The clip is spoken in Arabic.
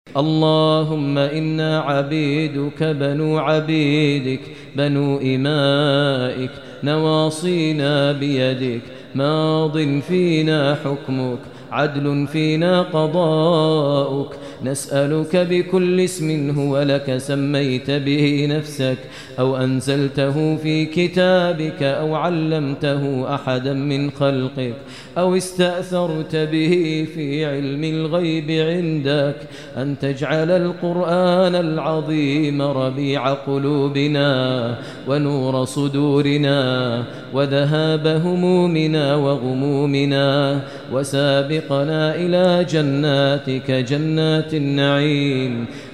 اللهم إنا عبيدك بنو عبيدك بنو إمائك نواصينا بيدك ماض فينا حكمك عدل فينا قضاؤك نسألك بكل اسم هو لك سميت به نفسك أو أنزلته في كتابك أو علمته أحدا من خلقك أو استأثرت به في علم الغيب عندك أن تجعل القرآن العظيم ربيع قلوبنا ونور صدورنا وذهاب همومنا وغمومنا وسابقنا إلى جناتك جنات النعيم